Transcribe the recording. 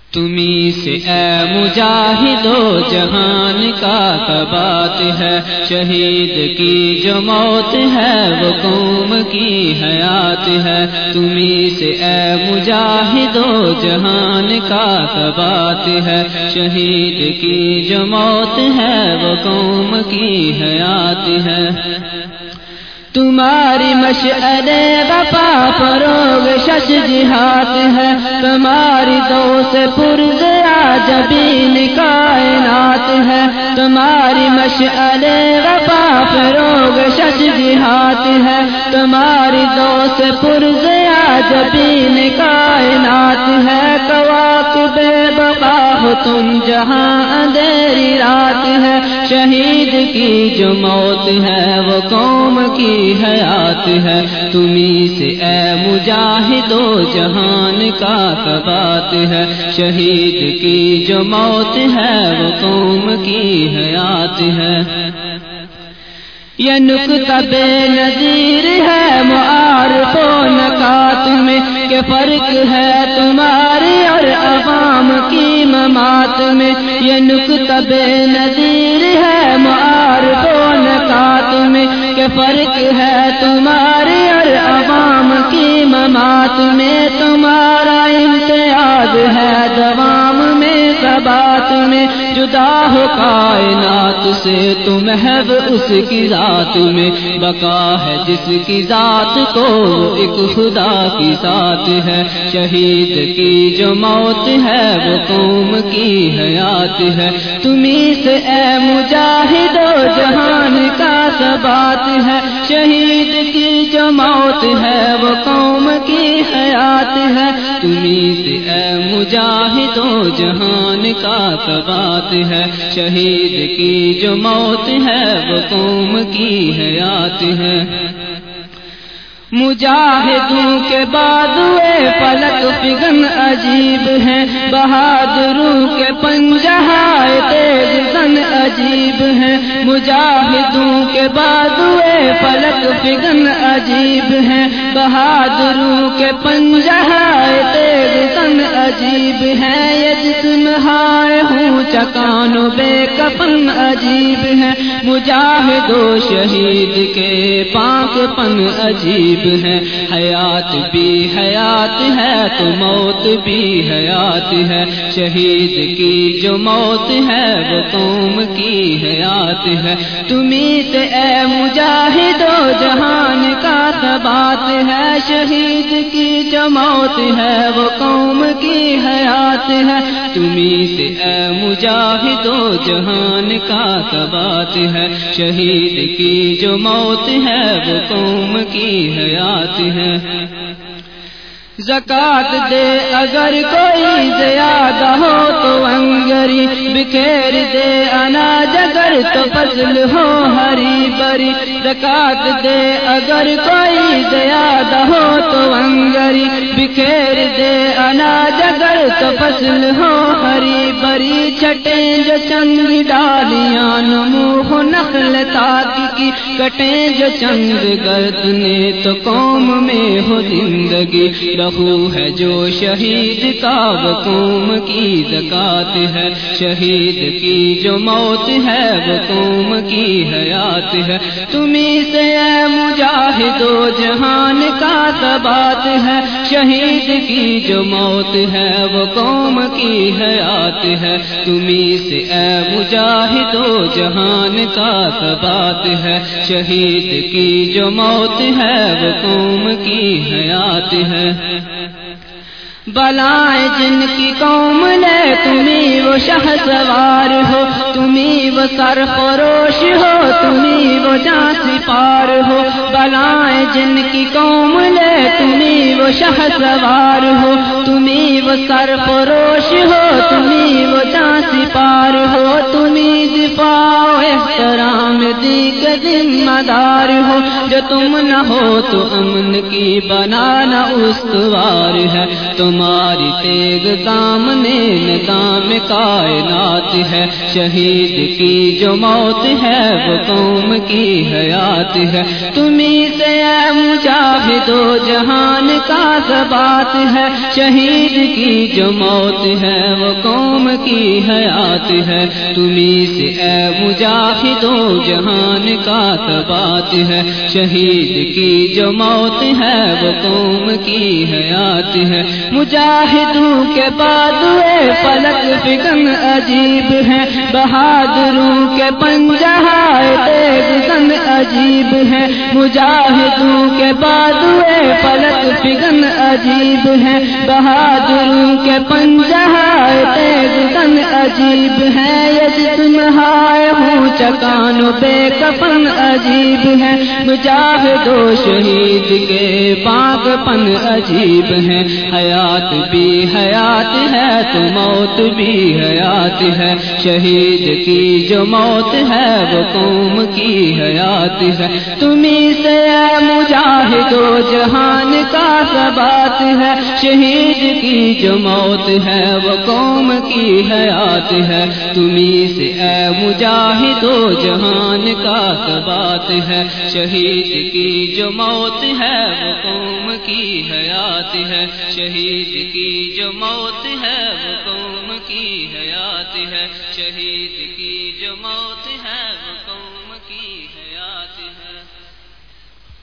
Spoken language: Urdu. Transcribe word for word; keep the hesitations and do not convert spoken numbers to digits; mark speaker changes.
Speaker 1: تمہیں سے اے مجاہدو جہان کا ثبات ہے، شہید کی جو موت ہے وہ قوم کی حیات ہے۔ تمہیں سے اے مجاہدو جہان کا ثبات ہے، شہید کی جو موت ہے وہ قوم کی حیات ہے۔ تمہاری مشعلے وفا فروغ شش جہات ہے، تمہاری دو سے پرزیا جبین کائنات ہے۔ تمہاری مشعلے وفا فروغ شش جہات ہے، تمہاری دو سے پرزیا جبین کائنات ہے۔ کواکب بقا ہو تم جہاں اندھیری رات ہے، شہید کی جو موت ہے وہ قوم کی حیات ہے۔ تمہیں سے اے مجاہدو جہان کا ثبات ہے، شہید کی جو موت ہے وہ قوم کی حیات ہے۔ یہ نکتہ بے نظیر ہے معارف و نکات میں، کہ فرق ہے تمہاری اور عوام کی ممات میں۔ یہ نکتہ بے نظیر ہے معارف و نکات میں، کہ فرق ہے تمہاری اور عوام کی ممات میں۔ تمہارا امتیاز ہے دوام میں ثبات میں، جدا ہو کائنات سے تو محض اس کی ذات میں، بقا ہے جس کی ذات کو ایک خدا کی ذات ہے۔ شہید کی جو موت ہے وہ قوم کی حیات ہے۔ تمہیں سے اے مجاہدو جہان کا ثبات ہے، شہید کی جو موت ہے وہ قوم کی حیات ہے۔ تمہیں سے اے مجاہدو جہان کا ثبات ہے، شہید کی جو موت ہے وہ قوم کی حیات ہے۔ مجاہدوں کے بازوئے فلک فگن عجیب ہیں، بہادروں کے پنجہائے تیز زن عجیب ہیں۔ مجاہدوں کے بازوئے فلک فگن عجیب ہیں، بہادروں کے پنجہائے تیز زن عجیب ہیں۔ یہ جسم ہائے ہوں چکانو بے کفن عجیب ہیں، مجاہدو شہید کے پاک پن عجیب ہے۔ حیات بھی حیات ہے تو موت بھی حیات ہے، شہید کی جو موت ہے وہ قوم کی حیات ہے۔ تمہیں سے اے مجاہدو جہان کا ثبات ہے، شہید کی جو موت ہے وہ قوم کی حیات ہے۔ تمہیں سے اے مجاہدو جہان کا ثبات ہے، شہید کی جو موت ہے وہ قوم کی حیات ہے۔ زکات دے اگر کوئی زیادہ ہو تو انگری، بکھیر دے اناج اگر تو فضل ہو ہری بری۔ زکات دے اگر کوئی زیادہ ہو تو انگری، بکھیر دے اناج اگر تو فضل ہو ہری بری۔ چھٹیں جو چند ڈالیاں نمو نخل تاک کی، کٹیں جو چند گردنے تو قوم میں ہو زندگی۔ رہو ہے جو شہید کا وہ قوم کی زکات ہے، شہید کی جو موت ہے وہ قوم کی حیات ہے۔ تمہیں سے اے مجاہدو جہان کا ثبات ہے، شہید کی جو موت ہے وہ قوم کی حیات ہے۔ تمہیں سے اے مجاہدو جہان کا ثبات ہے، شہید کی جو موت ہے وہ قوم کی حیات ہے۔ بلائیں جن کی قوم لے تمہیں وہ شہ سوار ہو، تمہیں وہ سرفروش ہو، تمہیں وہ جاں سپار ہو۔ بلائیں جن کی قوم لے تمہیں وہ شہ سوار ہو، تمہیں وہ سرفروش ہو، تمہیں وہ جاں سپار ہو۔ تمہیں دفاع و احترام آمدی کے ذمہ دار ہو، جو تم نہ ہو تو امن کی بنانا استوار ہے، تمہاری تیغ سامنے نظام کائنات ہے، شہید کی جو موت ہے وہ قوم کی حیات ہے، تمہیں سے اے مجاہدو جہان کا ثبات ہے، شہید کی جو موت ہے وہ قوم کی حیات ہے، تمہیں سے اے مجاہدو جہان کا ثبات ہے، شہید کی جو موت ہے وہ قوم کی حیات ہے، مجاہدوں کے بادوے فلک فکن عجیب ہے، بہادروں کے پنجہائے تیغ زن عجیب ہے، مجاہدوں کے بادوے فلک فکن عجیب ہے، بہادروں کے پنجہائے تیغ زن عجیب ہے، یہ جسم ہائے ہوں چکان و بے کفن عجیب ہے، مجاہد و شہید کے پاک پن عجیب ہے، حیات بھی حیات ہے تو موت بھی حیات ہے، شہید کی جو موت ہے وہ قوم کی حیات ہے، تمہیں سے اے مجاہد و جہان کا ثبات ہے، شہید کی جو موت ہے وہ قوم کی حیات ہے، تمہیں سے اے مجاہد و جہان کا ثبات ہے، شہید کی جو موت ہے وہ قوم کی حیات ہے، شہید کی جو موت ہے وہ قوم کی حیات ہے، شہید کی جو موت ہے وہ قوم